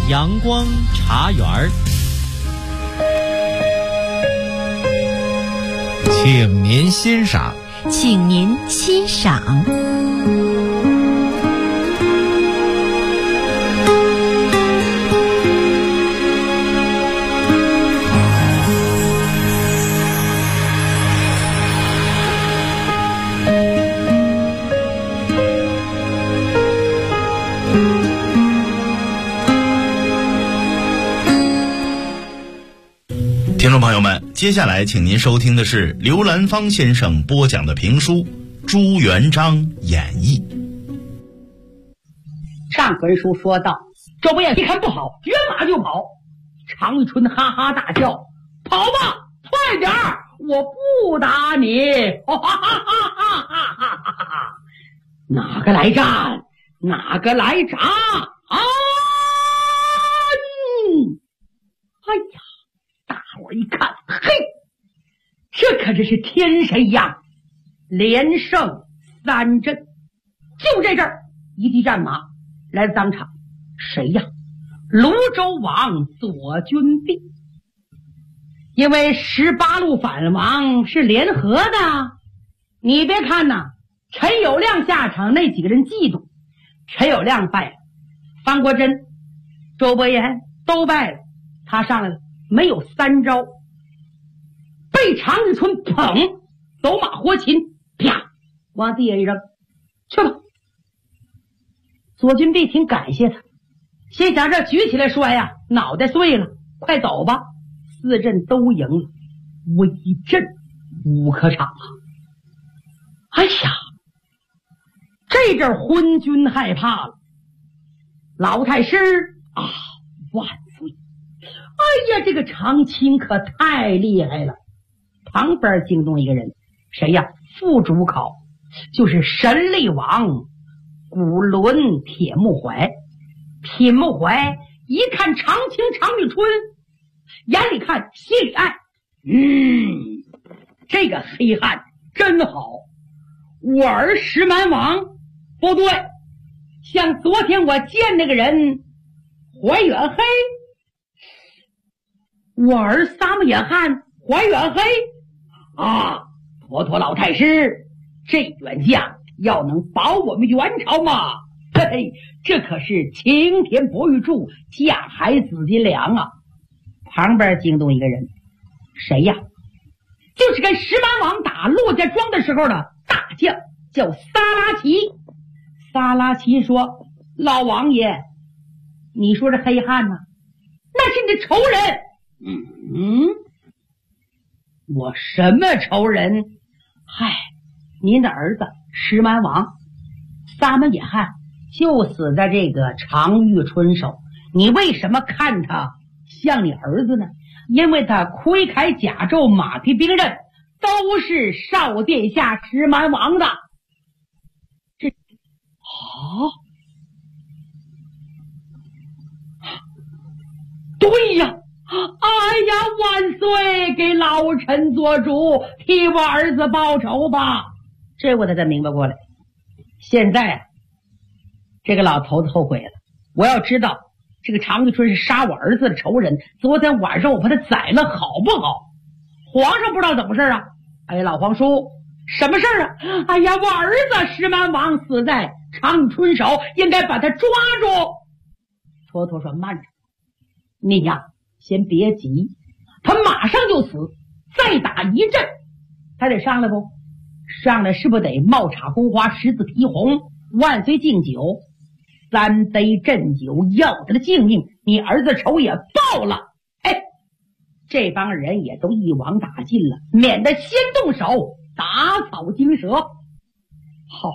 阳光茶园儿， 请您欣赏。 请您欣赏。 听众朋友们，接下来请您收听的是刘兰芳先生播讲的评书《朱元璋演义》。 上回书说到，周伯言一看不好，跃马就跑。常遇春哈哈大笑：“跑吧，快点儿，我不打你！”哈哈哈哈哈哈！哪个来战？哪个来战？啊！哎呀！大伙一看，嘿，这可真是天神呀！连胜3阵，就这阵儿，一骑战马来当场，谁呀？泸州王左军弼。因为18路反王是联合的，你别看呐，陈友谅下场，那几个人嫉妒，陈友谅败了，方国珍、周伯言都败了，他上来了。没有3招，被常遇春捧，走马活禽，啪，往地下一扔，去吧。左军弼挺感谢他，心想这举起来摔呀，脑袋碎了，快走吧。4阵都赢了，威震5可场啊！哎呀，这阵昏君害怕了，老太师啊，万岁！哎呀，这个常钦可太厉害了。旁边惊动一个人，谁呀？副主考，就是神力王古伦铁木怀。铁木怀一看常钦常遇春，眼里看心里爱，这个黑汉真好。我儿石蛮王不对，像昨天我见那个人怀远黑，我儿撒木眼汉怀远黑啊！妥妥老太师，这员将要能保我们元朝嘛？嘿嘿，这可是晴天博玉柱，架海紫金梁啊！旁边惊动一个人，谁呀？就是跟石蛮王打陆家庄的时候的大将，叫撒拉齐。撒拉齐说：“老王爷，你说这黑汉呢？那是你的仇人。”我什么仇人？嗨，您的儿子石蛮王撒门野汉就死在这个常遇春手，你为什么看他像你儿子呢？因为他盔铠甲胄马匹兵刃都是少殿下石蛮王的。这对呀，哎呀，万岁，给老臣做主，替我儿子报仇吧。这我才明白过来。现在这个老头子后悔了，我要知道这个常遇春是杀我儿子的仇人，昨天晚上我把他宰了好不好？皇上不知道怎么事啊？哎，老皇叔，什么事啊？哎呀，我儿子石蛮王死在常遇春手，应该把他抓住。妥妥说：“慢着，你呀，先别急，他马上就死，再打一阵，他得上来不？上来是不是得冒插宫花，十字披红，万岁敬酒，3杯鸩酒，要他的性命，你儿子仇也报了。哎，这帮人也都一网打尽了，免得先动手打草惊蛇。好，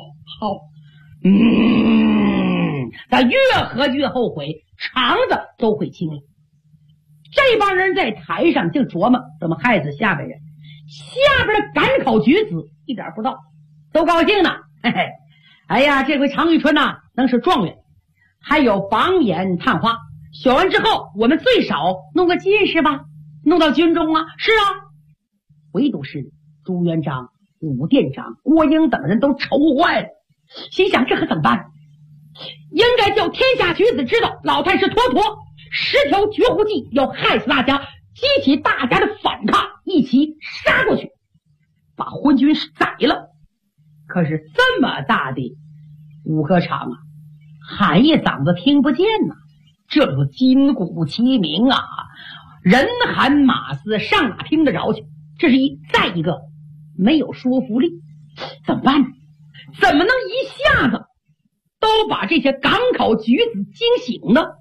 他越合越后悔，肠子都会青了。这帮人在台上就琢磨怎么害死下边人，下边的赶考举子一点不知道，都高兴呢。嘿嘿，哎呀，这回常遇春呐，能是状元，还有榜眼探花，选完之后我们最少弄个进士吧，弄到军中啊。是啊，唯独是朱元璋、武殿长、郭英等人都愁坏了，心想这可怎么办？应该叫天下举子知道老太师妥妥 10条绝户计，要害死大家，激起大家的反抗，一起杀过去，把昏君宰了。可是这么大的武科场啊，喊一嗓子听不见呐，这都金鼓齐鸣啊，人喊马嘶，上哪听得着去？这是再一个没有说服力，怎么办呢？怎么能一下子都把这些赶考举子惊醒呢？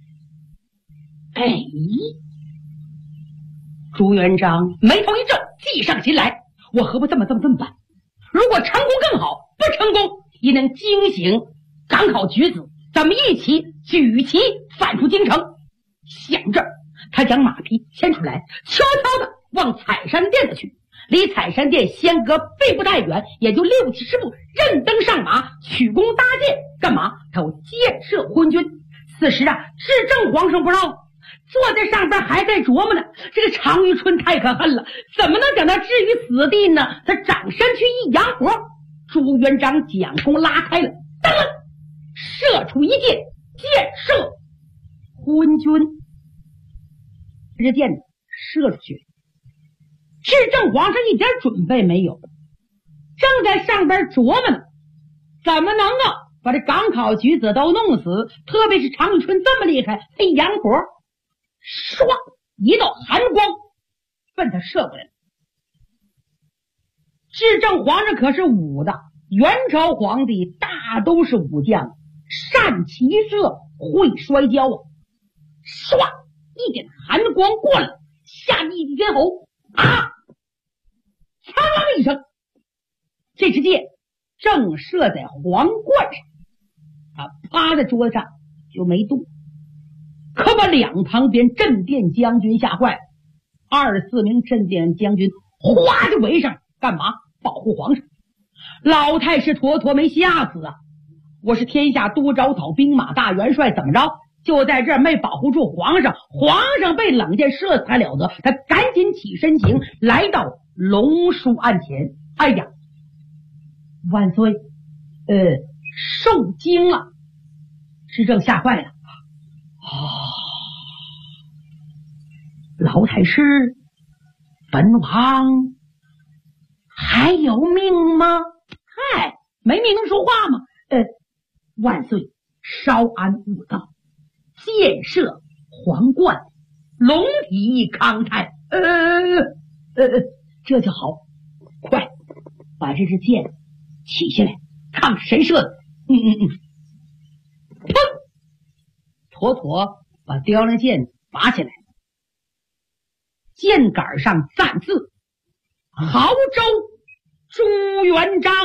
朱元璋眉头一皱，计上心来，我何不这么办？如果成功更好，不成功也能惊醒赶考举子，咱们一起举旗返出京城。想着，他将马匹牵出来，悄悄的往采山殿子去。离采山殿相隔并不太远，也就60-70步，任登上马，曲弓搭箭。干嘛？他要箭射昏君。此时啊，至正皇上不知道，坐在上边还在琢磨呢，这个常遇春太可恨了，怎么能将他置于死地呢？他掌身去一扬火，朱元璋将弓拉开了，噔，射出一箭，箭射昏君。这箭射出去，至正皇上一点准备没有，正在上边琢磨呢，怎么能够把这赶考举子都弄死？特别是常遇春这么厉害，他一扬火，唰，一道寒光奔他射过来了。至正皇上可是武的，元朝皇帝大都是武将，善骑射，会摔跤啊！唰，一点寒光过来，吓得一tiếng吼啊！苍啷一声，这支箭正射在皇冠上，他趴在桌子上就没动，可把两旁边镇殿将军吓坏了。24名镇殿将军哗就围上，干嘛？保护皇上。老太师妥妥没吓死啊！我是天下多招讨兵马大元帅，怎么着？就在这儿没保护住皇上，皇上被冷箭射死还了得？他赶紧起身形，来到龙书案前。哎呀，万岁，受惊了！至正吓坏了。老太师，本王还有命吗？嗨，没命能说话吗？万岁，稍安勿躁，箭射皇冠，龙体康泰。这就好，快把这支箭起下来，看谁射的。砰！妥妥把雕梁剑拔起来，箭杆上赞字亳州朱元璋。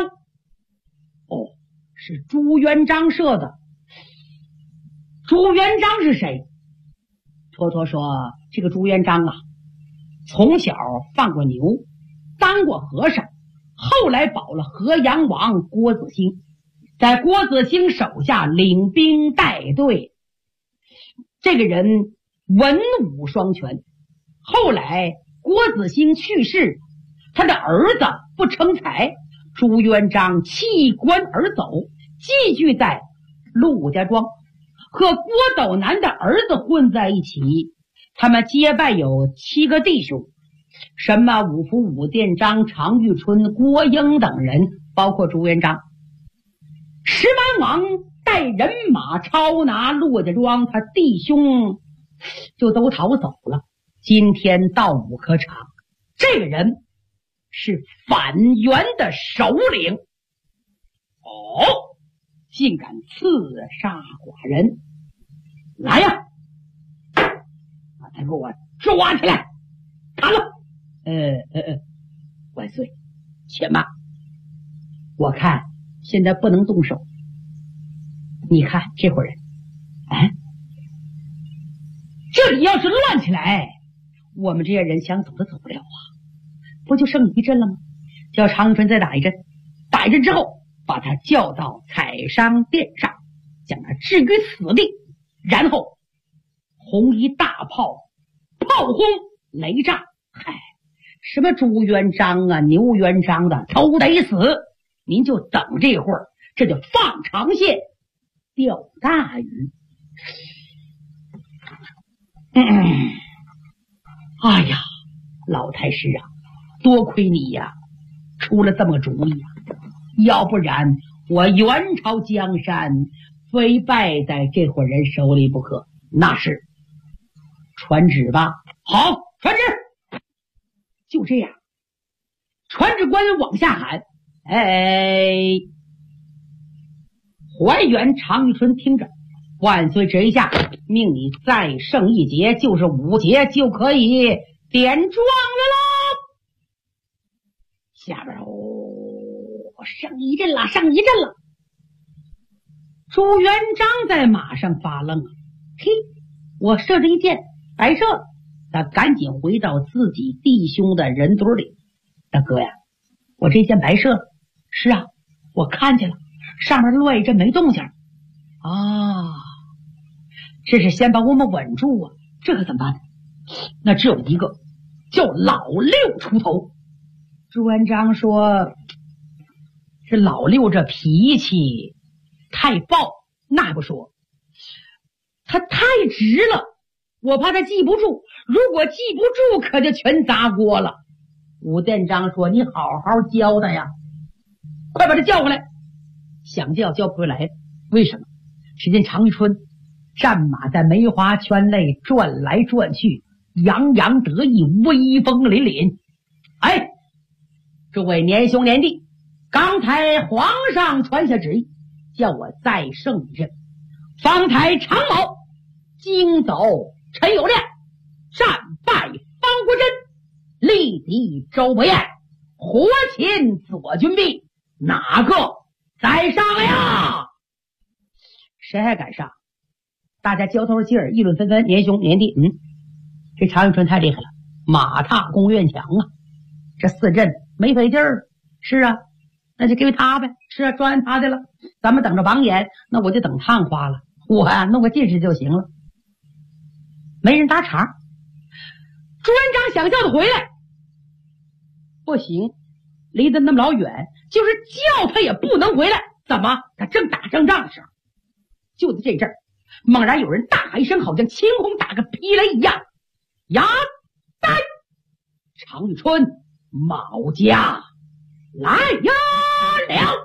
是朱元璋射的。朱元璋是谁？妥妥说，这个朱元璋啊，从小放过牛，当过和尚，后来保了河阳王郭子兴，在郭子兴手下领兵带队。这个人文武双全，后来郭子兴去世，他的儿子不成才，朱元璋弃官而走，寄居在陆家庄，和郭斗南的儿子混在一起。他们结拜有7个弟兄，什么五福、武殿章、常遇春、郭英等人，包括朱元璋。石蛮王带人马抄拿陆家庄，他弟兄就都逃走了。今天到武科场，这个人是反元的首领。竟敢刺杀寡人，来呀，把他给我抓起来，砍了。万岁，且慢，我看现在不能动手。你看这伙人，这里要是乱起来，我们这些人想走都走不了啊！不就剩一阵了吗？叫常遇春再打一阵，打一阵之后，把他叫到采商殿上，将他置于死地，然后红衣大炮炮轰雷炸。什么朱元璋啊、牛元璋的都得死，您就等这会儿，这就放长线钓大鱼。 哎呀，老太师啊，多亏你呀，出了这么个主意啊，要不然我元朝江山非败在这伙人手里不可。那是，传旨吧。好，传旨。就这样，传旨官往下喊：“哎！”怀远常遇春听着，万岁旨意下，命你再剩一节，就是5节，就可以点状元喽。下边上一阵了，上一阵了。朱元璋在马上发愣啊，嘿，我射这一箭白射了。他赶紧回到自己弟兄的人堆里。大哥呀，我这箭白射了。是啊，我看见了，上面落一阵没动静啊。这是先把我们稳住啊，这可怎么办？那只有一个，叫老六出头。朱元璋说，这老六这脾气太暴，那不说，他太直了，我怕他记不住，如果记不住可就全砸锅了。武殿章说，你好好教他呀，快把他叫回来。想叫不回来，为什么？只见常遇春战马在梅花圈内转来转去，洋洋得意，威风凛凛。哎，诸位年兄年弟，刚才皇上传下旨意，叫我再胜一阵。方台常某惊走陈友谅，战败方国珍，力敌周伯彦，活擒左军弼，哪个在上呀？谁还敢上？大家交头接耳，议论纷纷。年兄年弟，这常遇春太厉害了，马踏宫院墙啊！这4阵没费劲儿。是啊，那就给他呗。是啊，专他的了。咱们等着榜眼，那我就等探花了。我呀，弄个进士就行了。没人搭茬。朱元璋想叫他回来，不行，离得那么老远，就是叫他也不能回来。怎么？他正打胜仗的时候，就在这阵儿，猛然有人大喊一声，好像晴空打个霹雷一样：“呀呆！常遇春，卯家来呀了！”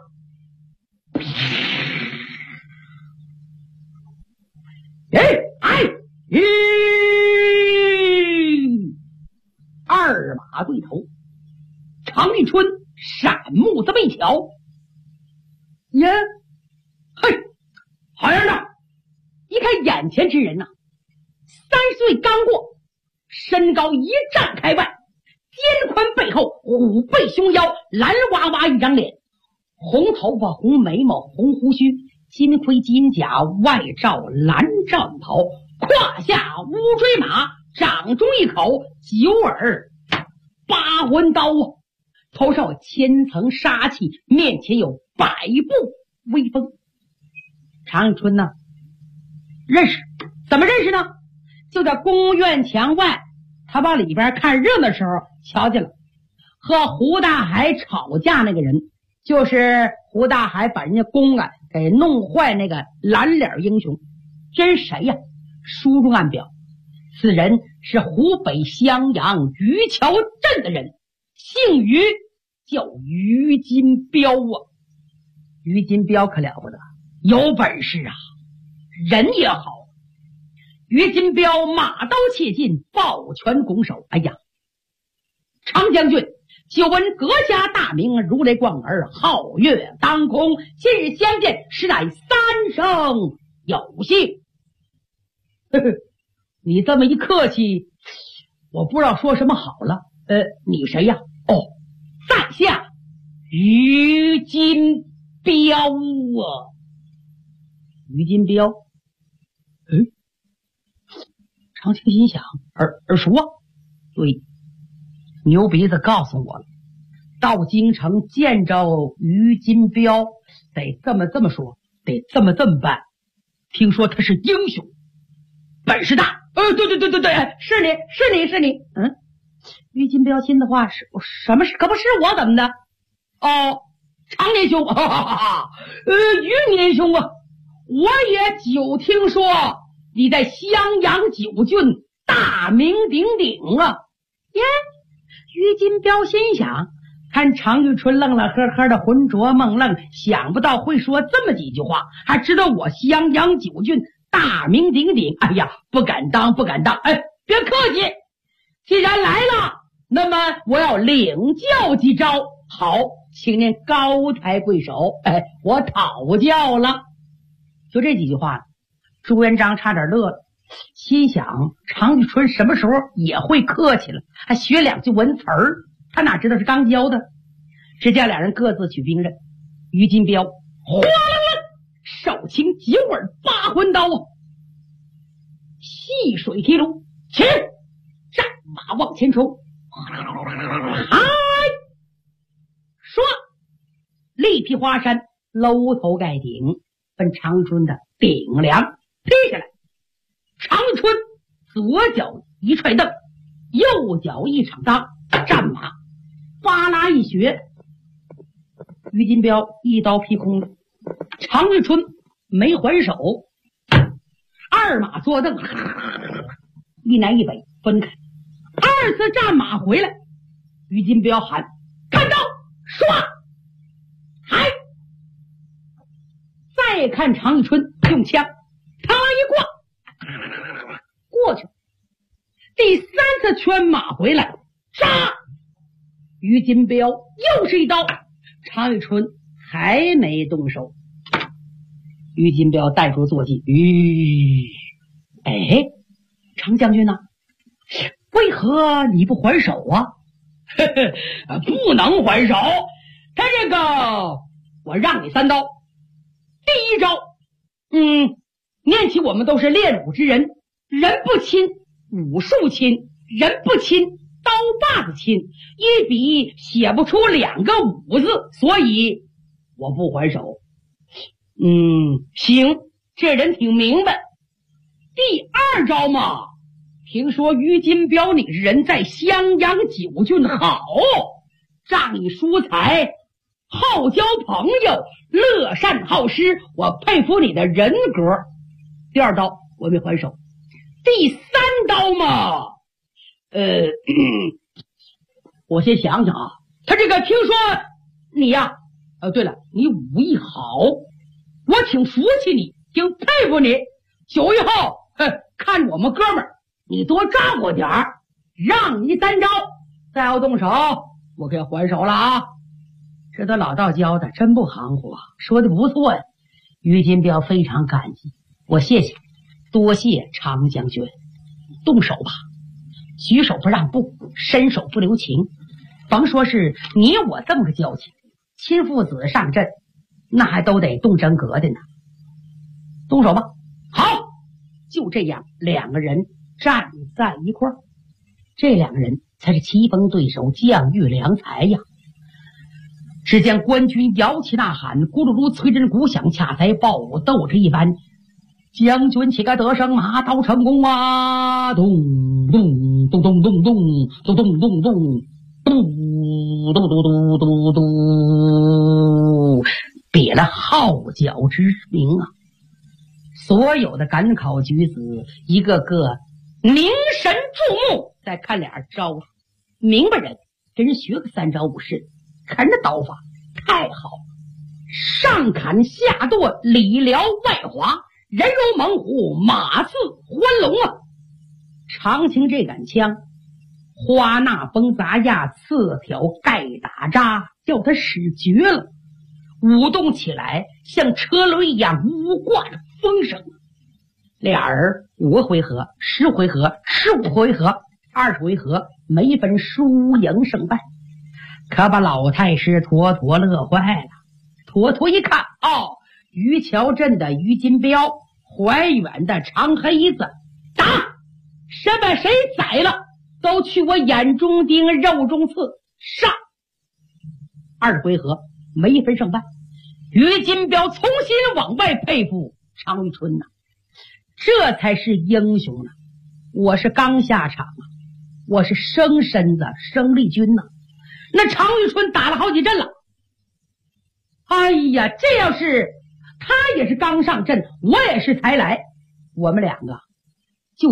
二马对头，常遇春闪目这么一瞧，耶，嘿，好样的！一看眼前之人呐，3岁刚过，身高1丈开外，肩宽背厚，虎背熊腰，蓝哇哇一张脸，红头发，红眉毛，红胡须，金盔金甲，外罩蓝战袍，胯下乌骓马，掌中一口9耳8魂刀啊！头上有千层杀气，面前有百步威风。常遇春呢，认识，怎么认识呢？就在宫院墙外，他往里边看热闹的时候瞧见了，和胡大海吵架那个人，就是胡大海把人家宫啊给弄坏那个蓝脸英雄。这是谁呀？书中暗表，此人是湖北襄阳于桥镇的人，姓于，叫于金彪啊。于金彪可了不得，有本事啊，人也好。于金彪马刀切进，抱拳拱手。哎呀，常将军，久闻阁下大名，如雷贯耳，皓月当空，今日相见，实乃3生有幸。呵呵，你这么一客气，我不知道说什么好了。你谁呀？哦，在下于金彪啊。于金彪，常青心想，耳熟啊。对，牛鼻子告诉我了，到京城见着于金彪，得这么说，得这么办。听说他是英雄，本事大。对，是你。于金彪心的话是什么事？可不是我怎么的？哦，常年兄，于年兄啊，我也久听说你在襄阳9郡大名鼎鼎啊！耶，于金彪心想，看常玉春愣愣呵呵的浑浊梦愣，想不到会说这么几句话，还知道我襄阳九郡大名鼎鼎。哎呀，不敢当，不敢当。哎，别客气，既然来了，那么我要领教几招。好，请您高抬贵手。哎，我讨教了。就这几句话，朱元璋差点乐了，心想常玉春什么时候也会客气了，还学两句文词儿，他哪知道是刚教的。只见俩人各自取兵刃，于金彪哗啦啦手擎9耳8魂刀啊，细水提炉，起，战马往前冲，嗨，说力劈华山，楼头盖顶，奔常玉春的顶梁劈下来。常玉春左脚一踹蹬，右脚一场当，战马巴拉一学，于金彪一刀劈空了。常玉春没还手，二马坐蹬，一南一北分开。二次战马回来，于金彪喊看招，唰，嗨！再看常玉春用枪，他一挂过去。第三次圈马回来，杀！于金彪又是一刀，常玉春还没动手。于金彪带出坐骑，哎，常将军呢？为何你不还手啊？不能还手，他这个我让你3刀。第一招，念起我们都是练武之人，人不亲武术亲，人不亲刀把子亲，一笔写不出2个武字，所以我不还手。行，这人挺明白。第二招嘛，听说于金彪你是人在襄阳9郡好，仗义疏财，好交朋友，乐善好施，我佩服你的人格。第二刀我没还手。第三刀嘛，我先想想啊，他这个听说你呀，对了，你武艺好，我挺服气你，挺佩服你。9月后，看我们哥们儿，你多照顾点儿，让你3招，再要动手，我可要还手了啊！这都老道教的，真不含糊啊，说的不错呀。于金彪非常感激，我谢谢，多谢常将军。动手吧，举手不让步，伸手不留情。甭说是你我这么个交情，亲父子上阵，那还都得动真格的呢。动手吧。好，就这样，2个人站在一块儿，这2个人才是棋逢对手，将遇良才呀。只见官军摇旗呐喊，咕噜噜催阵鼓响，恰才报我斗着一般。将军岂该得胜，马到成功啊！咚咚咚咚咚咚咚咚咚咚咚咚咚咚咚咚，别了号角之名啊！所有的赶考举子一个个凝神注目，再看俩招数，明白人真学个3招5式，看这刀法太好，上砍下剁，里撩外滑，人如猛虎，马似欢龙啊！常青这杆枪，花纳崩杂压，刺条盖打扎，叫他使绝了，舞动起来像车轮一样无挂着风声。俩人5个回合、10回合、15回合、20回合，没分输赢胜败，可把老太师坨坨乐坏了。坨坨一看，于桥镇的于金彪，怀远的常黑子，打！谁把谁宰了，都去我眼中钉，肉中刺，上！20回合没分胜败，于金彪重新往外佩服常玉春呐，这才是英雄呢。我是刚下场啊，我是生身子生力军呐。那常玉春打了好几阵了，哎呀，这要是他也是刚上阵，我也是才来，我们2个就许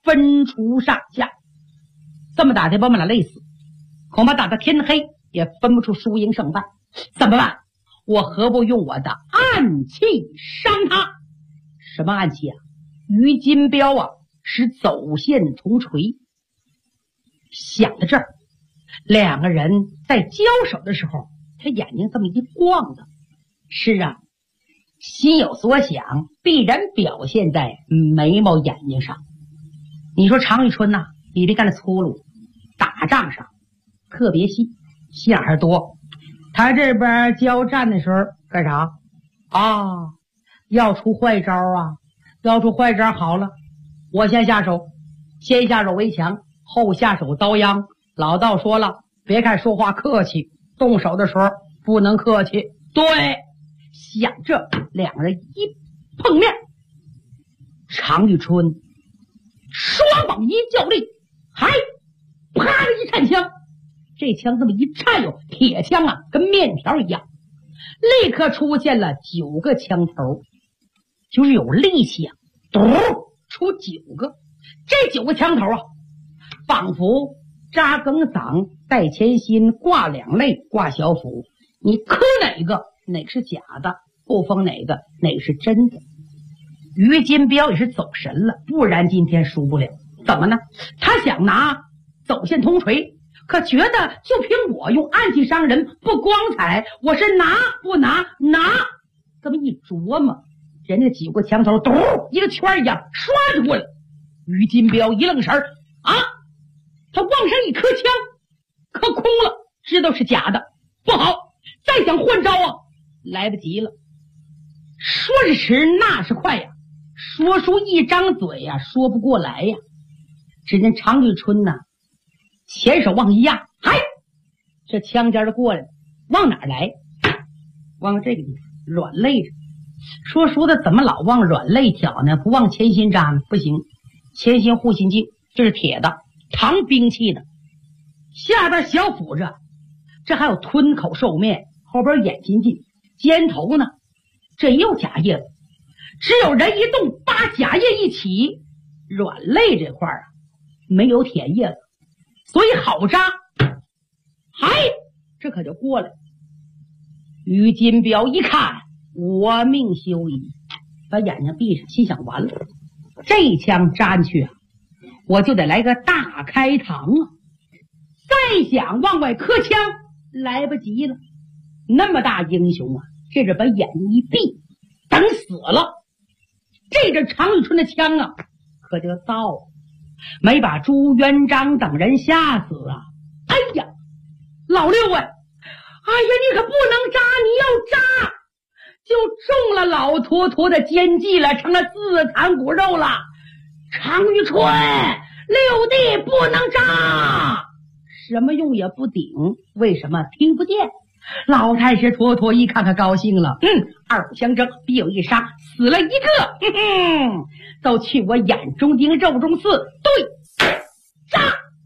分出上下。这么打得把我们俩累死，恐怕打到天黑也分不出输赢胜败。怎么办？我何不用我的暗器伤他？什么暗器啊？于金彪啊，是走线重锤。想到这儿，两个人在交手的时候，他眼睛这么一逛的，是啊，心有所想，必然表现在眉毛眼睛上。你说常遇春呐，比别干的粗鲁，打仗上特别细，心眼儿多。他这边交战的时候干啥啊？要出坏招啊！要出坏招，好了，我先下手，先下手为强，后下手遭殃。老道说了，别看说话客气，动手的时候不能客气。对，想着两人一碰面，常遇春双膀一较力，还啪的一颤枪，这枪这么一颤悠，铁枪啊跟面条一样，立刻出现了9个枪头，就是有力气啊，嘟出9个。这9个枪头啊，仿佛扎梗嗓带前心，挂两肋，挂小腹，你磕哪个是假的，不封哪个是真的。于金彪也是走神了，不然今天输不了。怎么呢？他想拿走线通锤，可觉得就凭我用暗器伤人不光彩，我是拿不拿。这么一琢磨，人家9个枪头嘟一个圈一样刷就过来。于金彪一愣神啊，他往上一磕枪，磕空了，知道是假的，不好，再想换招啊，来不及了。说是迟，那是快呀，说出一张嘴呀，说不过来呀。只见常遇春呐，前手往一压，嗨，这枪尖就过来了，往哪儿来？往这个地方，软肋着。说的怎么老往软肋挑呢？不往前心扎呢？不行，前心护心镜，这是铁的，唐兵器的。下边小腹着，这还有吞口兽面，后边眼睛镜，肩头呢，这也有假叶子。只有人一动，把假叶一起，软肋这块啊，没有铁叶子，所以好扎。嗨，这可就过来。于金彪一看，我命休矣，把眼睛闭上，心想完了，这一枪扎进去啊，我就得来个大开膛啊！再想往外磕枪，来不及了。那么大英雄啊，这是把眼睛一闭，等死了。这阵常遇春的枪啊，可就糟了，没把朱元璋等人吓死啊！哎呀，老六哎，你可不能扎，你要扎就中了老坨坨的奸计了，成了自残骨肉了。常遇春，六弟不能扎，什么用也不顶，为什么？听不见。老太师坨坨一看可高兴了，二虎相争，必有一杀，死了一个，都去我眼中钉，肉中刺，对，杀！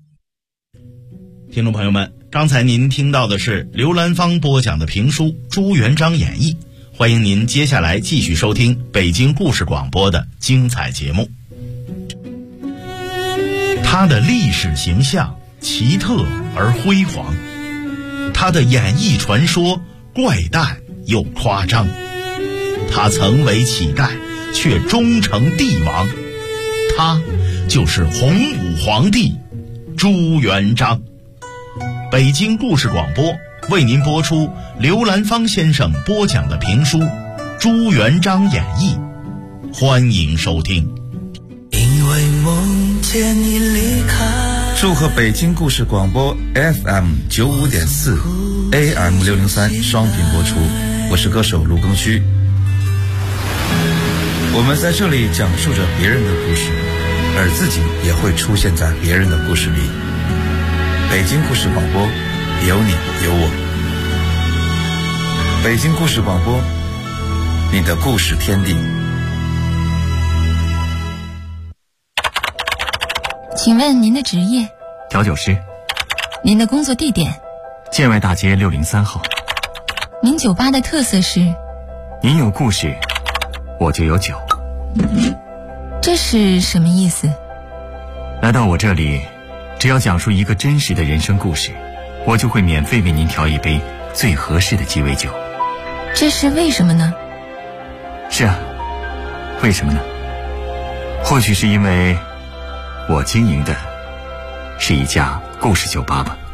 听众朋友们，刚才您听到的是刘兰芳播讲的评书《朱元璋演义》，欢迎您接下来继续收听北京故事广播的精彩节目。他的历史形象奇特而辉煌，他的演艺传说怪诞又夸张，他曾为乞丐却终成帝王，他就是洪武皇帝朱元璋。北京故事广播为您播出刘兰芳先生播讲的评书《朱元璋演义》，欢迎收听。 因为梦见你离开， 祝贺北京故事广播 FM 95.4 AM 603双频播出，我是歌手卢庚戌。我们在这里讲述着别人的故事，而自己也会出现在别人的故事里。北京故事广播，有你有我。北京故事广播，你的故事天地。 请问您的职业？ 调酒师。 您的工作地点？ 建外大街603号。 您酒吧的特色是？ 您有故事，我就有酒。 这是什么意思？ 来到我这里，只要讲述一个真实的人生故事，我就会免费为您调一杯最合适的鸡尾酒。 这是为什么呢？ 是啊，为什么呢？或许是因为我经营的是一家故事酒吧吧。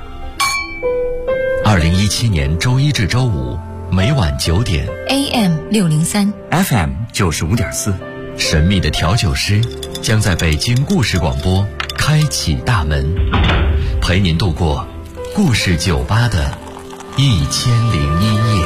2017年周一至周五每晚9点 AM 603 FM 95.4， 神秘的调酒师将在北京故事广播开启大门，陪您度过故事酒吧的1001夜。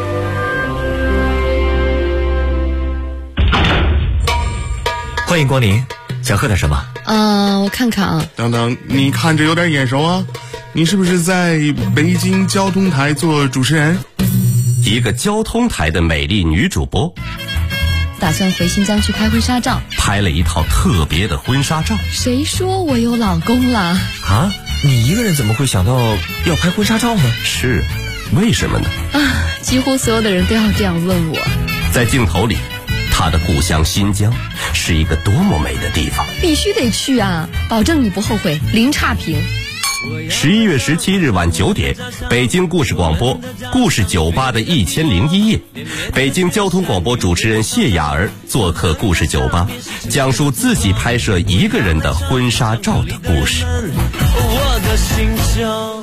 欢迎光临，想喝点什么？ 我看看啊。 等等，你看着有点眼熟啊，你是不是在北京交通台做主持人？ 一个交通台的美丽女主播， 打算回新疆去拍婚纱照， 拍了一套特别的婚纱照。 谁说我有老公了？ 啊，你一个人怎么会想到要拍婚纱照呢？ 是，为什么呢？ 几乎所有的人都要这样问我。 在镜头里，他的故乡新疆是一个多么美的地方， 必须得去啊，保证你不后悔，零差评。 11月17日晚9点，北京故事广播故事酒吧的1001夜，北京交通广播主持人谢雅儿做客故事酒吧，讲述自己拍摄一个人的婚纱照的故事。 我的心声。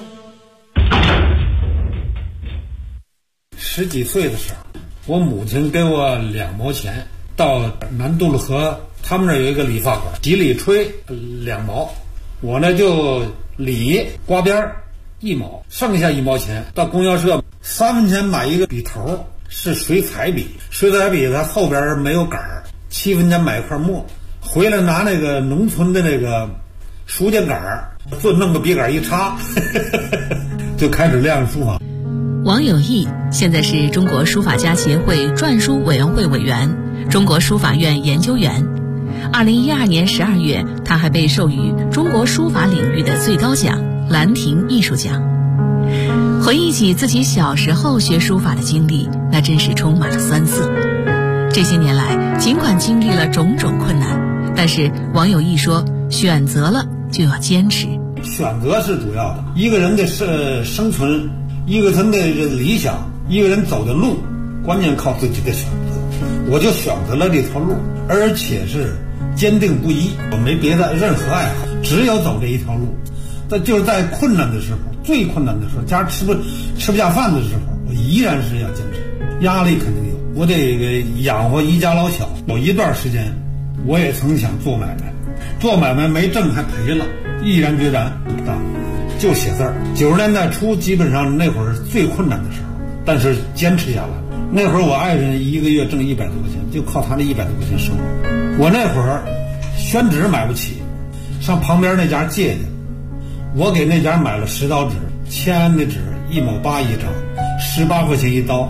10几岁的时候，我母亲给我2毛钱，到南渡路河，他们那儿有一个理发馆，洗理吹2毛，我呢就理刮边1毛，剩下1毛钱到供销社3分钱买一个笔头，是水彩笔，水彩笔它后边没有杆儿，7分钱买一块墨，回来拿那个农村的那个书架杆儿，就弄个笔杆一插，就开始练书法。 王有义现在是中国书法家协会篆书委员会委员、中国书法院研究员。2012年12月，他还被授予中国书法领域的最高奖——兰亭艺术奖。回忆起自己小时候学书法的经历，那真是充满了酸涩。这些年来，尽管经历了种种困难，但是王有义说，选择了就要坚持。 选择是主要的，一个人的生存，一个人的理想，一个人走的路，关键靠自己的选择。我就选择了这条路，而且是坚定不移，我没别的任何爱好，只有走这一条路。但就是在困难的时候，最困难的时候，家吃不下饭的时候，我依然是要坚持。压力肯定有，我得养活一家老小。有一段时间，我也曾想做买卖，做买卖没挣还赔了，毅然决然就写字儿。90年代初，基本上那会儿最困难的时候，但是坚持下来。那会儿我爱人1个月挣100多块钱，就靠他那100多块钱生活。我那会儿宣纸买不起，上旁边那家借去，我给那家买了10刀纸，签的纸1毛8一张，18块钱一刀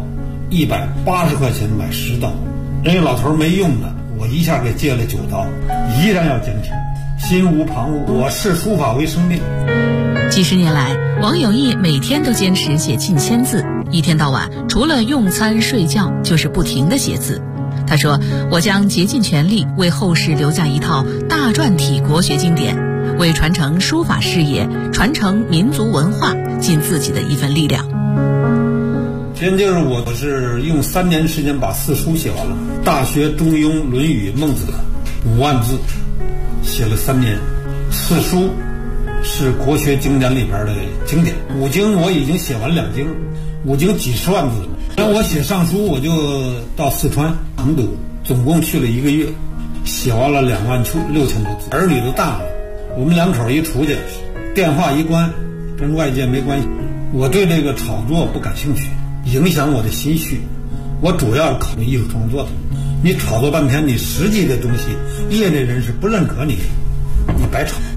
，180块钱买10刀。人家老头没用的，我一下给借了9刀，依然要坚持，心无旁骛。我视书法为生命。 几十年来，王有义每天都坚持写近1000字，一天到晚除了用餐睡觉就是不停地写字。他说，我将竭尽全力为后世留下一套大篆体国学经典，为传承书法事业、传承民族文化尽自己的一份力量。 先就是我是用3年时间把4书写完了，《大学》《中庸》《论语》《孟子》5万字，写了3年。4书是国学经典里边的经典，5经我已经写完2经，5经几十万字了。然后我写上书，我就到四川成都，总共去了1个月，写完了26000多字。儿女都大了，我们2口一出去，电话一关，跟外界没关系。我对这个炒作不感兴趣，影响我的心绪。我主要考虑艺术创作的。你炒作半天，你实际的东西，业内人士不认可你，你白炒。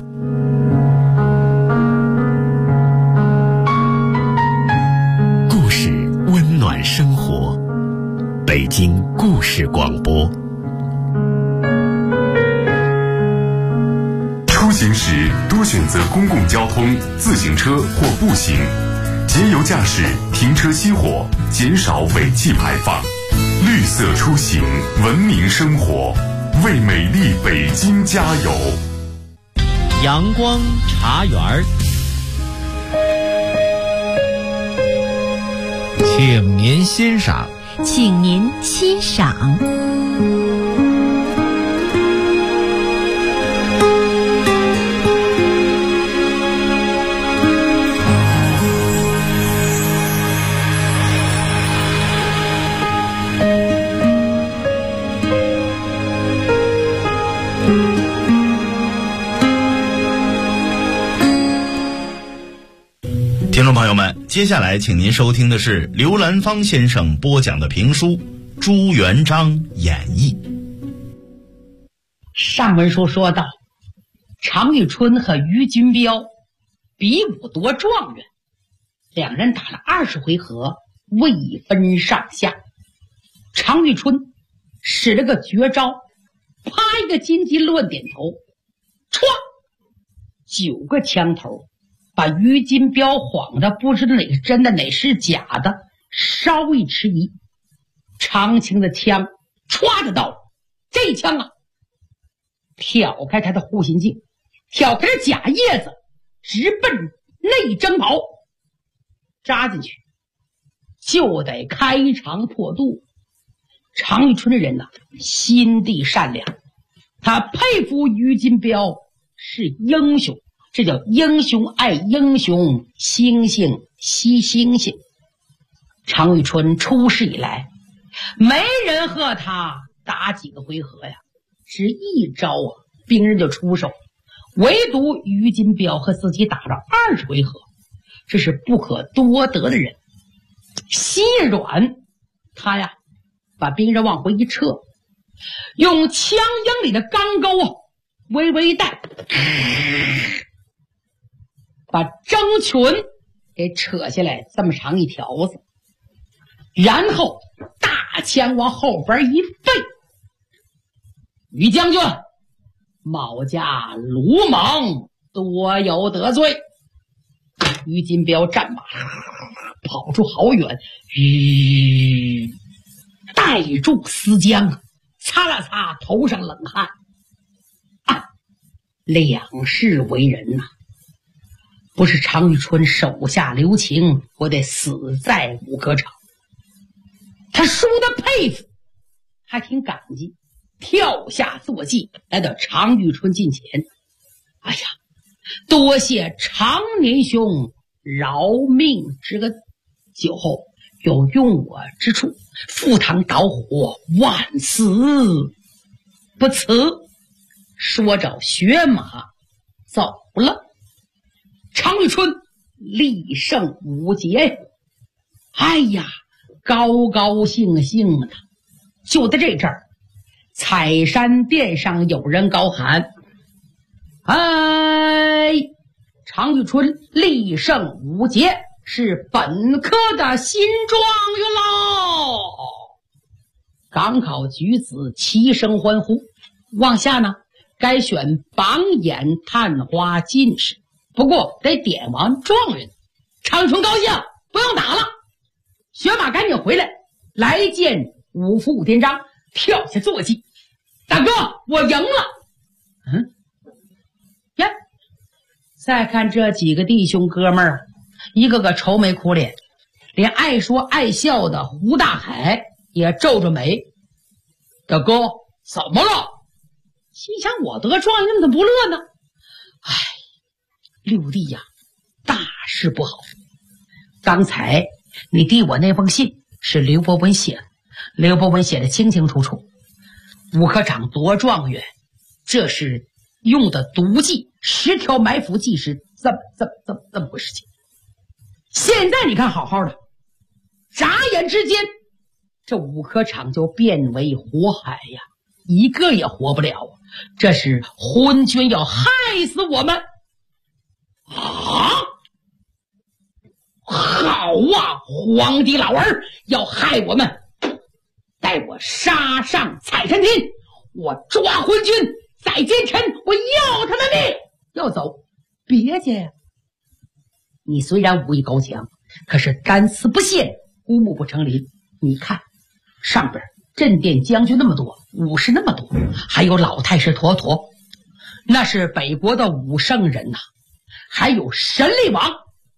故事温暖生活，北京故事广播。 出行时多选择公共交通、自行车或步行，节油驾驶，停车熄火，减少尾气排放。绿色出行，文明生活，为美丽北京加油。 阳光茶园，请您欣赏， 请您欣赏。 听众朋友们，接下来请您收听的是刘兰芳先生播讲的评书《朱元璋演义》。 上文书说到，常遇春和于金彪比武夺状元，两人打了20回合，未分上下。常遇春使了个绝招，啪一个金鸡乱点头，歘9个枪头，把于金彪晃的不知哪是真的哪是假的，稍微迟疑，长青的枪歘的到了，这枪啊挑开他的护心镜，挑开了假叶子，直奔内征袍扎进去，就得开肠破肚。常遇春的人呢，心地善良，他佩服于金彪是英雄，这叫英雄爱英雄，星星惜星星。常遇春出世以来，没人和他打几个回合呀，只一招啊，兵刃就出手，唯独于金彪和自己打了20回合，这是不可多得的人。心软，他呀把兵刃往回一撤，用枪缨里的钢钩啊微微一带，把征裙给扯下来这么长一条子，然后大枪往后边一飞。于将军，某家鲁莽，多有得罪。于金彪战马跑出好远，带住丝将，擦了擦头上冷汗。两世为人呐，不是常遇春手下留情，我得死在武科场。他输的佩服，还挺感激，跳下坐骑，来到常遇春近前。哎呀，多谢常年兄饶命之恩，酒后有用我之处，赴汤蹈火，万死不辞。说着学马走了。常遇春力胜无节，哎呀，高高兴兴的。就在这阵儿，彩山殿上有人高喊：哎，常遇春力胜无节，是本科的新状元喽！港考举子齐声欢呼。往下呢，该选榜眼、探花、进士，不过得点完状元。常遇春高兴，不用打了，学马赶紧回来，来见五福武天章，跳下坐骑。大哥，我赢了。呀，再看这几个弟兄哥们儿，一个个愁眉苦脸，连爱说爱笑的胡大海也皱着眉。大哥，怎么了？心想我得状元，怎么不乐呢？哎，六弟呀，大事不好。刚才你递我那封信是刘伯温写的，刘伯温写的清清楚楚，武科场夺状元，这是用的毒计，10条埋伏计是这么回事情。现在你看好好的，眨眼之间，这武科场就变为火海呀，一个也活不了。这是昏君要害死我们啊！好啊，皇帝老儿要害我们，待我杀上彩山厅，我抓昏君，在奸臣，我要他的命。要走别介呀！你虽然武艺高强，可是单丝不线，孤木不成林。你看上边镇殿将军那么多，武士那么多，还有老太师坨坨， 那是北国的武圣人呐，还有神力王，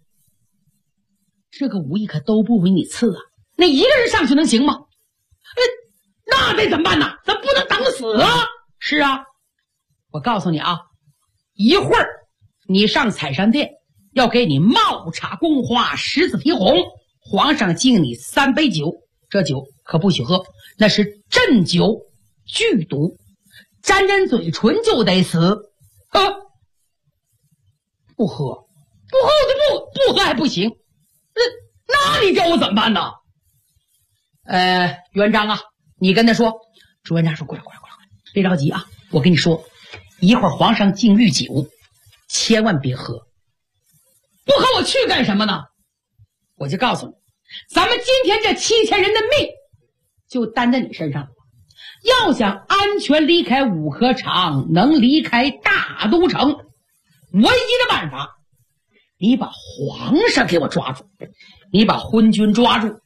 这个武艺可都不比你次啊！那一个人上去能行吗？那得怎么办呢？咱不能等死啊！是啊，我告诉你啊，一会儿你上采山殿，要给你冒茶宫花十字皮红，皇上敬你3杯酒，这酒可不许喝，那是鸩酒，剧毒，沾人嘴唇就得死。不喝就不喝还不行，那你叫我怎么办呢？元璋啊，你跟他说。朱元璋说：过来，别着急啊，我跟你说，一会儿皇上敬御酒，千万别喝。不喝我去干什么呢？我就告诉你，咱们今天这7000人的命就担在你身上了。要想安全离开五合场，能离开大都城，唯一的办法，你把皇上给我抓住，你把昏君抓住。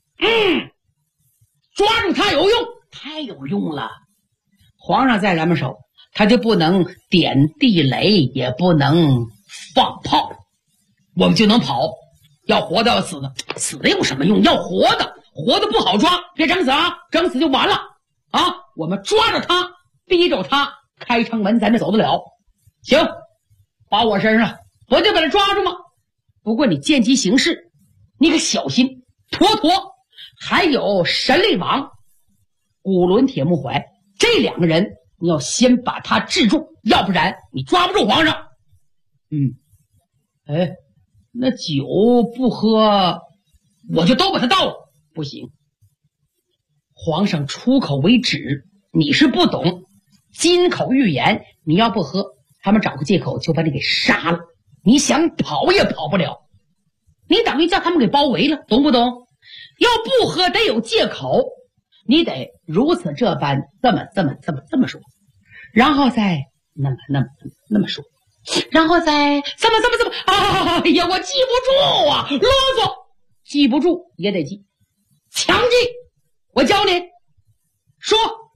抓住他有用，太有用了。皇上在咱们手，他就不能点地雷，也不能放炮，我们就能跑。要活的要死的，死的有什么用？要活的不好抓，别整死啊，整死就完了啊！我们抓着他，逼着他开城门，咱就走得了。行，把我身上不就把他抓住吗？不过你见机行事，你可小心。妥妥还有神力王古伦铁木怀，这2个人你要先把他制住，要不然你抓不住皇上。那酒不喝，我就都把他倒了。不行，皇上出口为止，你是不懂，金口玉言，你要不喝，他们找个借口就把你给杀了，你想跑也跑不了，你等于叫他们给包围了，懂不懂？要不喝得有借口，你得如此这般这么说，然后再那么说，然后再这么哎呀，我记不住啊，啰嗦，记不住也得记，强记。我教你说，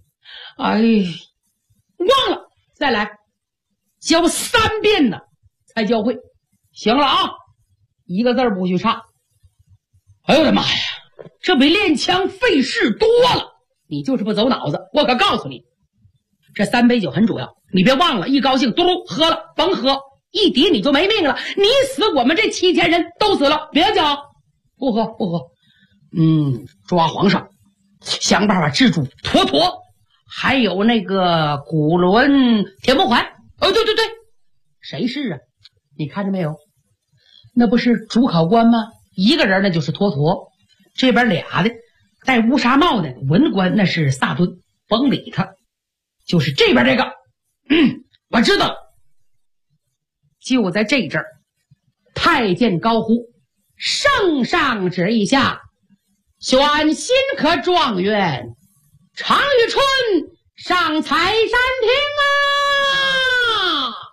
忘了再来，教3遍呢才教会。行了啊，一个字不许差。哎呦我的妈呀，这比练枪费事多了，你就是不走脑子。我可告诉你，这3杯酒很主要，你别忘了，一高兴嘟噜喝了，甭喝，一滴你就没命了，你死我们这7000人都死了。别讲，不喝。抓皇上，想办法制住妥妥，还有那个古伦铁木怀。对，谁是啊？你看着没有？那不是主考官吗？一个人那就是妥妥，这边俩的戴乌纱帽的文官那是萨敦，甭理他，就是这边这个。我知道了。就在这阵儿，太监高呼：圣上旨意下，选新科状元常遇春上采山亭啊！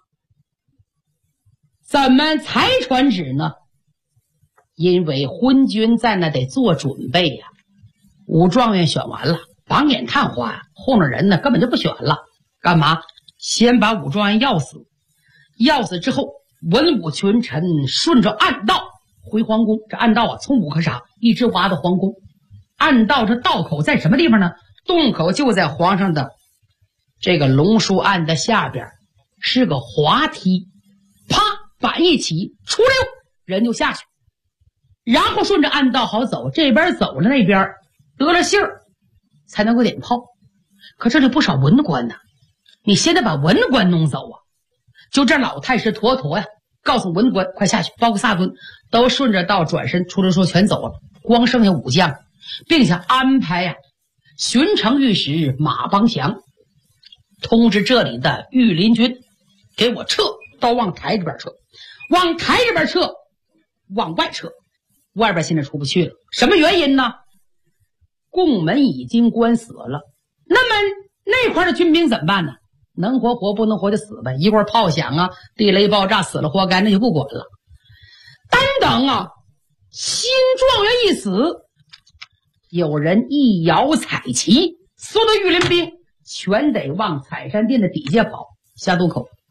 怎么才传旨呢？因为昏君在那得做准备呀。武状元选完了，榜眼探花呀，后面人呢根本就不选了。干嘛？先把武状元要死，要死之后，文武群臣顺着暗道回皇宫。这暗道啊，从五合场一直挖到皇宫。暗道这道口在什么地方呢？洞口就在皇上的这个龙书案的下边，是个滑梯，啪，板一起，出溜人就下去，然后顺着暗道好走，这边走了那边得了信儿才能够点炮。可这里不少文官呢，你现在把文官弄走啊！就这老太师妥妥呀，告诉文官快下去，包括萨敦都顺着道转身出溜说全走了，光剩下武将，并且安排呀巡城御史马邦祥通知这里的御林军给我撤，都往台这边撤，往台这边撤，往外撤。外边现在出不去了，什么原因呢？贡门已经关死了，那么那块的军兵怎么办呢？能活活，不能活就死呗，一会儿炮响啊，地雷爆炸，死了活该，那就不管了。单等啊，新状元一死，有人一摇彩旗，所有的御林兵全得往采山殿的底下跑，下渡口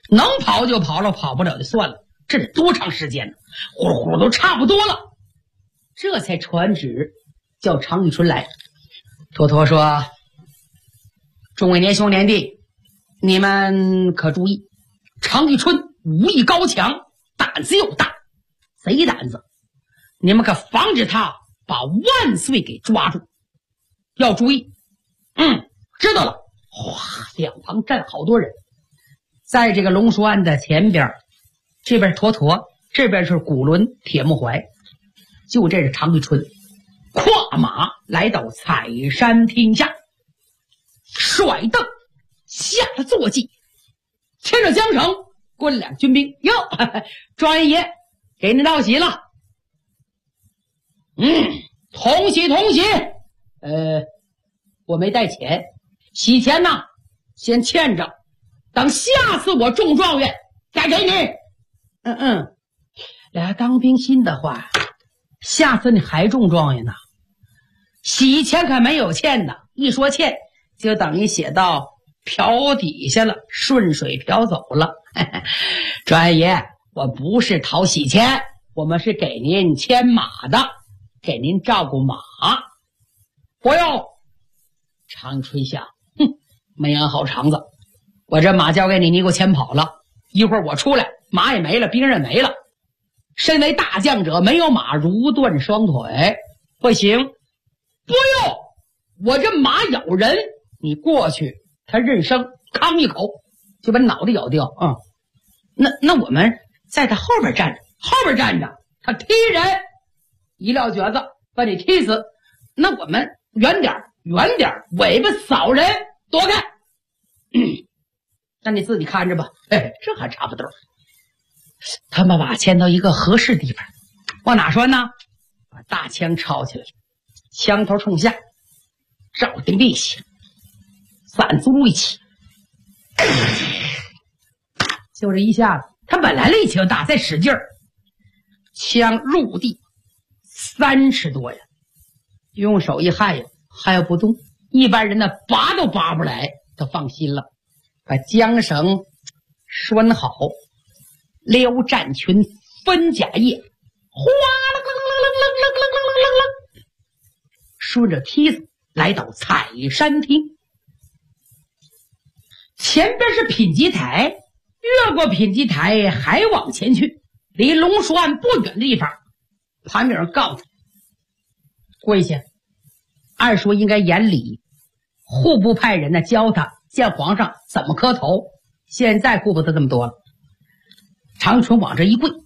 能跑就跑了，跑不了就算了。这得多长时间呢？呼噜呼噜都差不多了，这才传旨叫常遇春来。托托说：“众位年兄年弟，你们可注意，常遇春武艺高强，胆子又大，贼胆子，你们可防止他把万岁给抓住，要注意。”知道了。哗，两旁站好多人，在这个龙书案的前边，这边是坨坨，这边是古伦、铁木怀，就这是常遇春，跨马来到采山厅下，甩凳下了坐骑，牵着缰绳，关两军兵。哟，状元爷给您道喜了。同喜同喜。我没带钱，喜钱呢先欠着，等下次我中状元再给你。俩当兵心的话，下次你还中状元呢。喜钱可没有欠的，一说欠就等于写到瓢底下了，顺水瓢走了。状元爷，我不是讨喜钱，我们是给您牵马的，给您照顾马。不用。常春想，没安好肠子，我这马交给你，你给我牵跑了，一会儿我出来，马也没了，兵刃没了。身为大将者，没有马如断双腿，不行。不用，我这马咬人，你过去，他认生，吭一口就把脑袋咬掉。那我们在他后边站着，他踢人，一撂蹶子把你踢死。那我们远点，尾巴扫人，躲开。那你自己看着吧。这还差不多。他们把牵到一个合适地方，往哪拴呢？把大枪抄起来，枪头冲下，照定力气，散足力气，就这一下子，他本来力气就大，再使劲儿，枪入地3尺多呀，用手一害呀不动，一般人呢拔都拔不来。他放心了，把缰绳拴好，撩战裙，分甲叶，哗啦啦啦啦啦，顺着梯子来到采山厅。前边是品级台，越过品级台还往前去，离龙书案不远的地方，旁边人告诉跪下。按说应该严礼，户部派人呢教他见皇上怎么磕头，现在顾不得这么多了。常春往这一跪，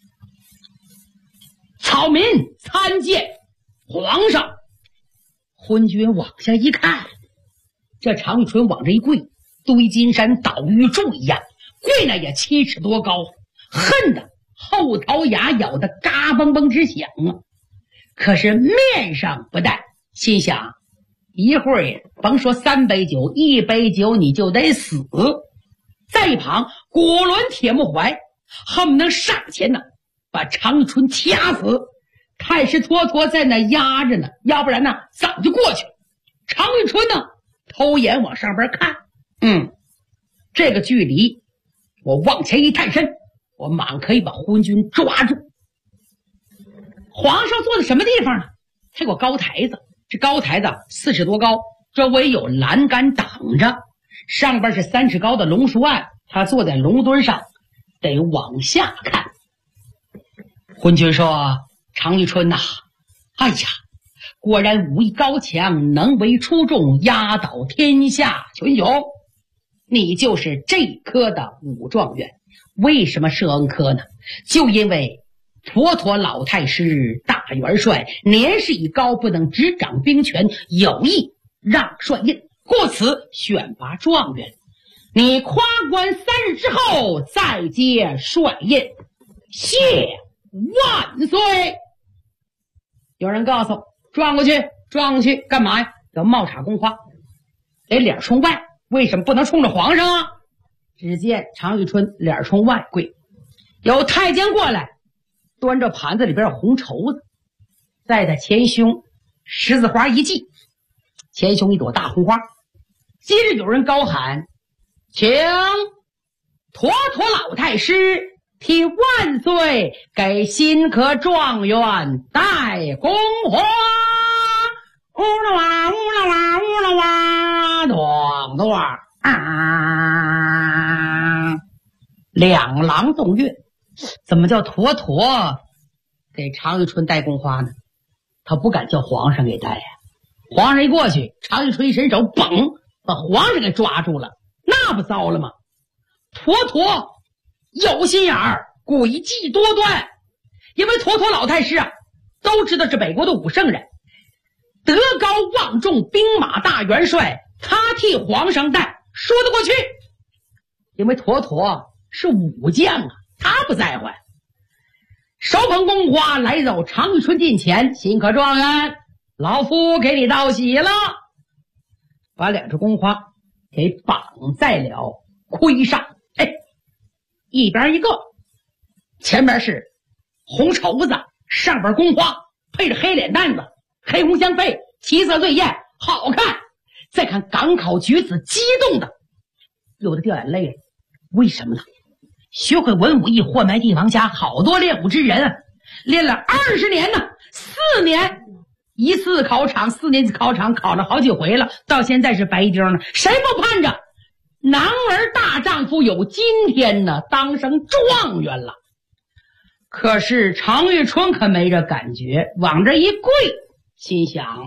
草民参见皇上。昏君往下一看，这常春往这一跪，堆金山倒玉柱一样，跪那也7尺多高，恨得后槽牙咬得嘎嘣嘣直响啊！可是面上不带，心想一会儿也甭说3杯酒，1杯酒你就得死。在一旁古伦铁木怀恨不能上前呢，把常春掐死。太师托托在那压着呢，要不然呢早就过去了。常遇春呢偷眼往上边看，这个距离我往前一探身，我马上可以把昏君抓住。皇上坐在什么地方呢？他有个高台子，这高台子4尺多高，周围有栏杆挡着，上边是3尺高的龙书案，他坐在龙墩上，得往下看。昏君说：“常遇春呐，哎呀，果然武艺高强，能为出众，压倒天下群雄。你就是这科的武状元，为什么设恩科呢？就因为妥妥老太师大元帅年事已高，不能执掌兵权，有意让帅印，故此选拔状元。你夸官3日之后再接帅印，谢万岁。”有人告诉转过去干嘛呀？要冒插公花，得脸冲外，为什么不能冲着皇上啊？只见常遇春脸冲外跪，有太监过来，端着盘子里边有红绸子，在他前胸十字花一系，前胸一朵大红花。接着有人高喊：“请妥妥老太师替万岁给新科状元戴宫花，呜啦哇呜啦哇呜啦哇，咚咚啊！两郎动乐，怎么叫妥妥给常遇春戴宫花呢？他不敢叫皇上给戴呀。皇上一过去，常遇春一伸手，嘣，把皇上给抓住了，那不糟了吗？妥妥有心眼儿，诡计多端。因为妥妥老太师啊，都知道是北国的武圣人，德高望重，兵马大元帅，他替皇上戴说得过去。因为妥妥是武将啊，他不在乎呀。手捧宫花来走常遇春近前，新科状元，老夫给你道喜了。把两只宫花给绑在了盔上，一边一个，前面是红绸子，上边宫花，配着黑脸蛋子，黑红相配，七色醉艳，好看。再看赶考举子激动的有的掉眼泪了，为什么呢？学会文武艺，换埋帝王家，好多练武之人啊，练了20年呢，4年一次考场，4年考场考了好几回了，到现在是白丁呢。谁不盼着男儿大丈夫有今天呢，当上状元了？可是常遇春可没这感觉，往这一跪，心想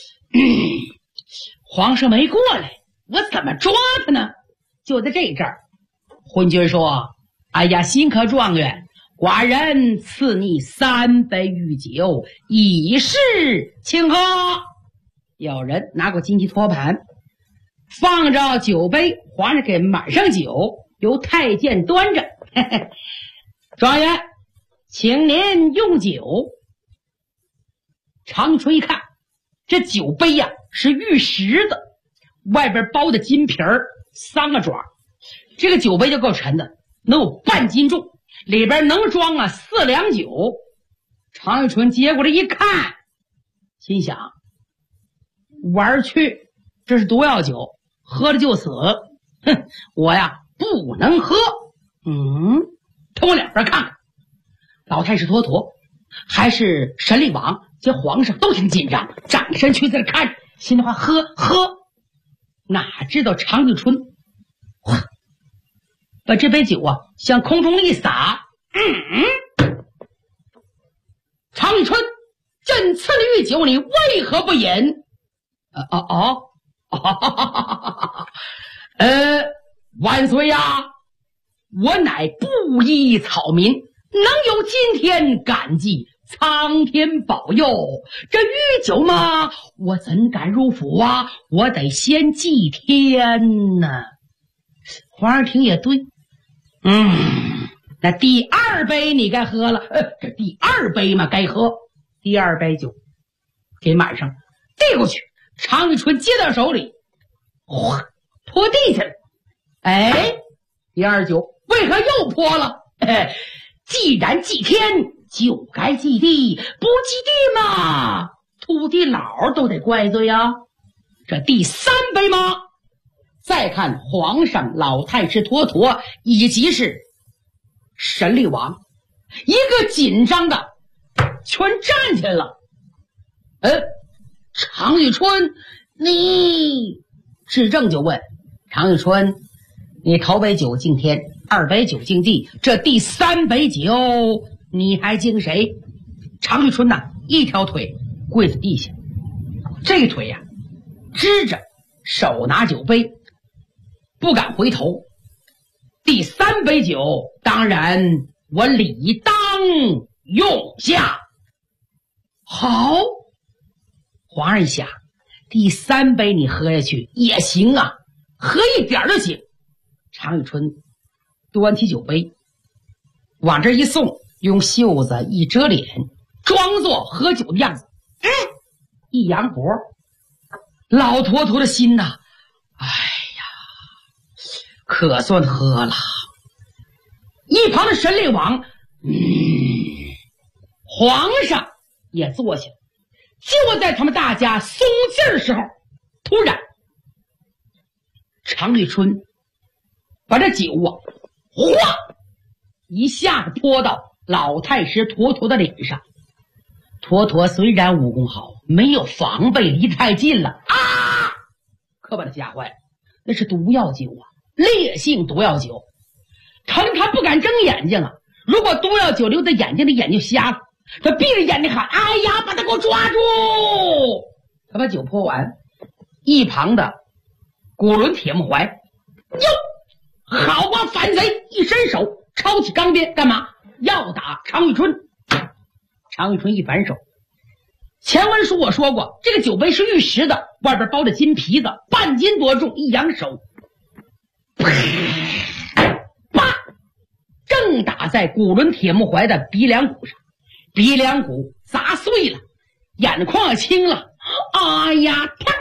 皇上没过来，我怎么抓他呢？就在这阵儿，昏君说：哎呀，新科状元，寡人赐你3杯御酒，以示庆贺。有人拿过金鸡托盘，放着酒杯，皇上给满上酒，由太监端着。状元，请您用酒。常遇春一看，这酒杯呀，是玉石的，外边包的金皮儿，3个爪，这个酒杯就够沉的，能有半斤重，里边能装4两酒。常遇春接过来一看，心想玩去，这是毒药酒，喝了就死。哼，我呀不能喝。他往两边看看，老太师妥妥还是神力王这皇上都挺紧张，长身躯在那看着，心里话喝。哪知道常遇春把这杯酒啊向空中一洒，常遇春，朕赐了御酒，你为何不饮？万岁呀，我乃布衣草民，能有今天感激苍天保佑，这御酒嘛，我怎敢入府啊？我得先祭天呢。皇上听也对，那第2杯你该喝了，这第2杯嘛该喝。第2杯酒给满上，递过去，常遇春接到手里，哗，泼地去了。第2酒为何又泼了？既然祭天，就该祭地，不祭地嘛，土地佬都得怪罪啊。这第3杯吗？再看皇上、老太师妥妥以及是神力王，一个紧张的全站起来了。常遇春，你指正就问常遇春，你头杯酒敬天，2杯酒敬地，这第3杯酒你还敬谁？常遇春呐，一条腿跪在地下，这腿呀支着，手拿酒杯，不敢回头。第3杯酒，当然我理当用下。好，皇上一想，第3杯你喝下去也行啊，喝一点就行。常遇春端起酒杯，往这一送，用袖子一遮脸，装作喝酒的样子，一扬脖，老坨坨的心呐，可算喝了。一旁的神力王，皇上也坐下。就在他们大家松劲儿时候，突然常遇春把这酒啊哗，一下子泼到老太师坨坨的脸上。坨坨虽然武功好，没有防备，离太近了啊，可把他吓坏了。那是毒药酒啊，烈性毒药酒。他不敢睁眼睛啊，如果毒药酒流在眼睛里，眼睛瞎了。他闭着眼睛喊：哎呀，把他给我抓住！他把酒泼完，一旁的古伦铁木怀哟，好啊，反贼！一伸手抄起钢鞭，干嘛？要打常遇春。常遇春一反手，前文书我说过，这个酒杯是玉石的，外边包着金皮子，半斤多重。一扬手，啪，正打在古伦铁木怀的鼻梁骨上，鼻梁骨砸碎了，眼眶青了。哎呀，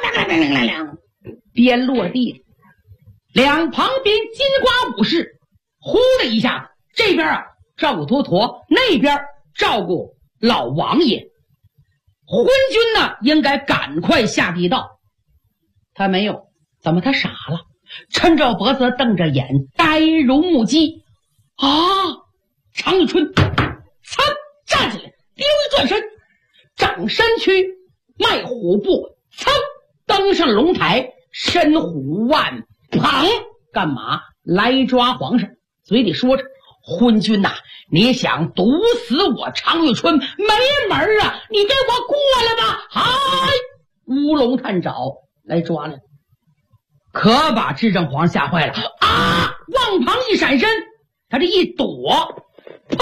鞭落地，两旁边金瓜武士呼的一下，这边啊照顾坨坨，那边照顾老王爷。昏君呢应该赶快下地道，他没有，怎么他傻了？抻着脖子瞪着眼，呆如木鸡啊！常遇春噌站起来，丢一转身，掌身躯迈虎步，噌登上龙台，身虎万旁，干嘛？来抓皇上。嘴里说着：昏君呐，你想毒死我常遇春没门啊，你给我过来吧！嗨，乌龙探爪来抓来了，可把至正皇吓坏了啊！往旁一闪身，他这一躲，砰，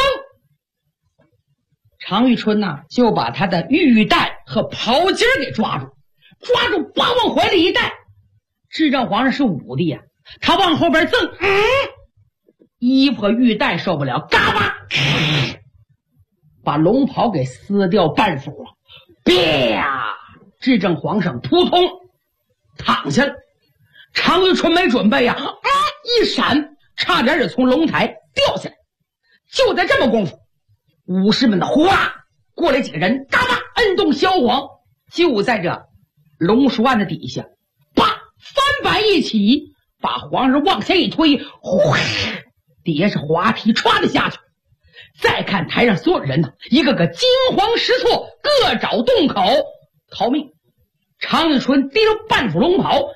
常遇春呐就把他的玉带和袍襟给抓住，把往怀里一带。至正皇上是武帝呀，他往后边赠，衣服和玉带受不了，嘎巴，把龙袍给撕掉半幅了。啪！至正皇上扑通躺下了。常遇春没准备呀，一闪，差点也从龙台掉下来。就在这么功夫，武士们的呼啦过来几个人，嘎巴摁动萧皇，就在这龙书案的底下，啪，翻板一起，把皇上往前一推，底下是滑梯歘的下去。再看台上所有人呢，一个个惊慌失措，各找洞口逃命。常遇春提着半幅龙袍，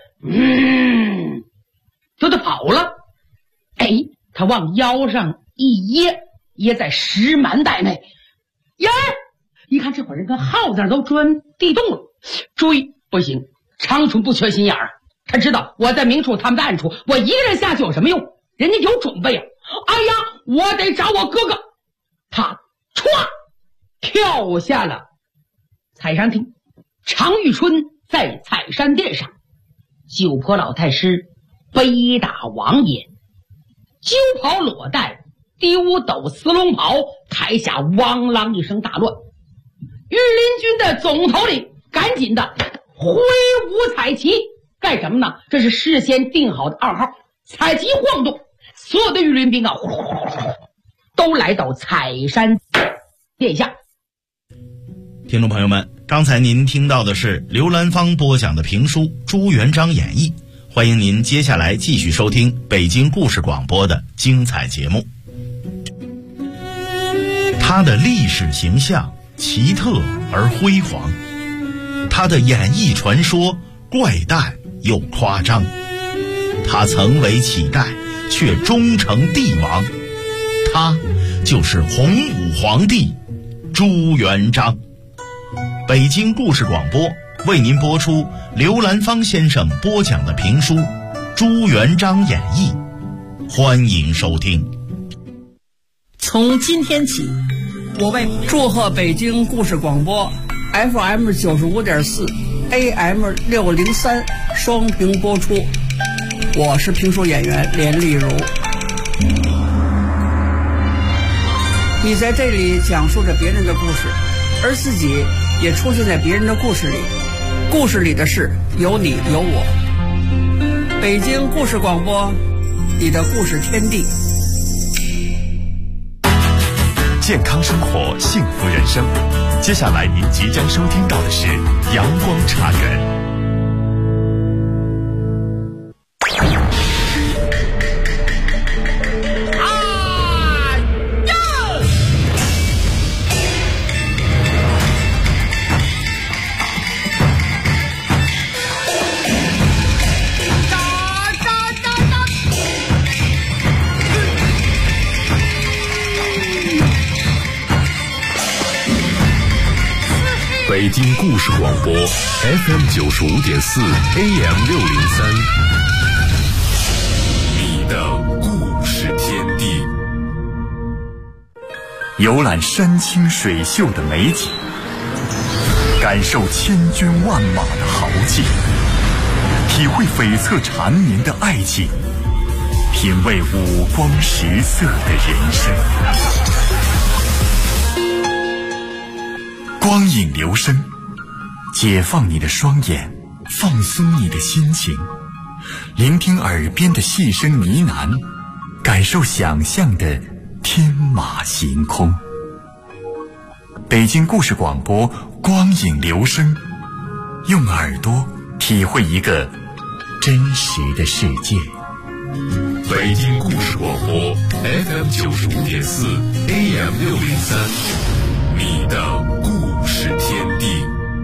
就他跑了。哎，他往腰上一掖在石蛮带内。呀，一看这伙人跟耗子都钻地洞了，追不行。常遇春不缺心眼儿，他知道我在明处，他们在暗处，我一个人下去有什么用？人家有准备啊！哎呀，我得找我哥哥。他歘跳下了采山亭。常遇春在采山殿上，九婆老太师背打王爷，揪袍裸带，丢斗撕龙袍，台下汪啷一声大乱。御林军的总头领赶紧的挥舞彩旗，干什么呢？这是事先定好的暗号，彩旗晃动，所有的御林兵啊，都来到采山殿下。 听众朋友们，刚才您听到的是刘兰芳播讲的评书《朱元璋演义》，欢迎您接下来继续收听北京故事广播的精彩节目。他的历史形象奇特而辉煌，他的演义传说怪诞又夸张，他曾为乞丐却终成帝王，他就是洪武皇帝朱元璋。北京故事广播为您播出刘兰芳先生播讲的评书《朱元璋演义》，欢迎收听。 从今天起，我为祝贺北京故事广播 FM 95.4 AM 603双屏播出。我是评书演员连丽如。你在这里讲述着别人的故事，而自己也出现在别人的故事里，故事里的事有你有我。北京故事广播，你的故事天地。 健康生活，幸福人生。接下来您即将收听到的是阳光茶园。 啊！ 京故事广播 FM 95.4 AM 603，你的故事天地。 游览山清水秀的美景，感受千军万马的豪气，体会悱恻缠绵的爱情，品味五光十色的人生。光影留声，解放你的双眼，放松你的心情，聆听耳边的细声呢喃，感受想象的天马行空。北京故事广播，光影留声，用耳朵体会一个真实的世界。 北京故事广播 FM 95.4 AM 603，你的故事天地。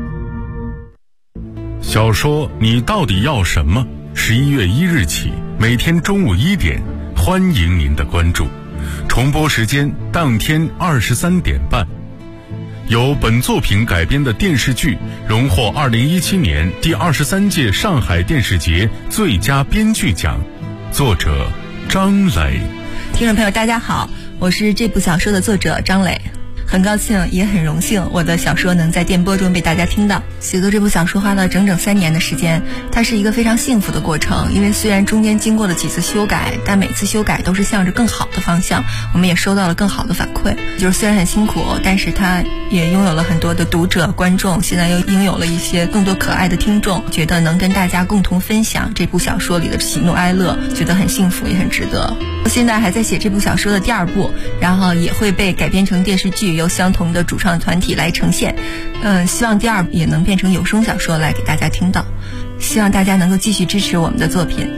小说你到底要什么？11月1日起，每天中午1点，欢迎您的关注。重播时间当天23点半。由本作品改编的电视剧荣获2017年第23届上海电视节最佳编剧奖，作者张磊。 听众朋友大家好，我是这部小说的作者张磊，很高兴也很荣幸我的小说能在电波中被大家听到。写作这部小说花了整整3年的时间，它是一个非常幸福的过程，因为虽然中间经过了几次修改，但每次修改都是向着更好的方向，我们也收到了更好的反馈。就是虽然很辛苦，但是它也拥有了很多的读者观众，现在又拥有了一些更多可爱的听众，觉得能跟大家共同分享这部小说里的喜怒哀乐，觉得很幸福也很值得。现在还在写这部小说的第2部，然后也会被改编成电视剧，由相同的主创团体来呈现。希望第2部也能变成有声小说来给大家听到，希望大家能够继续支持我们的作品。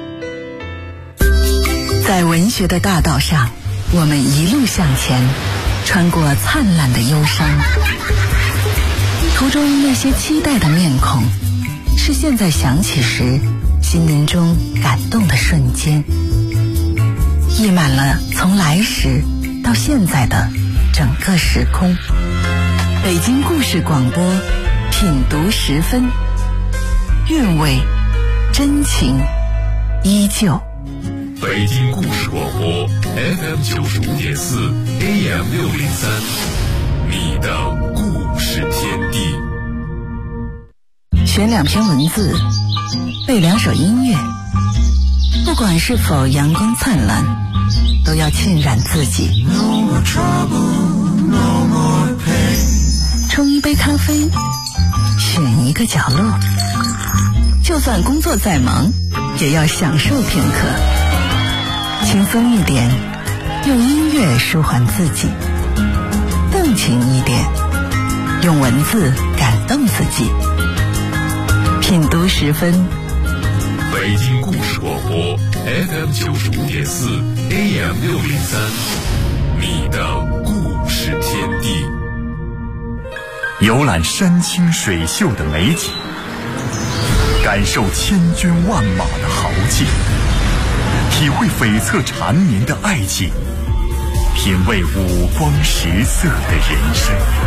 在文学的大道上，我们一路向前，穿过灿烂的忧伤，途中那些期待的面孔，是现在想起时心灵中感动的瞬间，溢满了从来时到现在的整个时空。北京故事广播，品读10分，韵味真情依旧。 北京故事广播 FM 95.4 AM 603，你的故事天地。 选2篇文字，背2首音乐，不管是否阳光灿烂，都要浸染自己。冲一杯咖啡，选一个角落，就算工作再忙，也要享受片刻。轻松一点，用音乐舒缓自己；动情一点，用文字感动自己。品读10分， 北京故事广播 FM 95.4 AM 603，你的故事天地。 游览山清水秀的美景，感受千军万马的豪气，体会悱恻缠绵的爱情，品味五光十色的人生。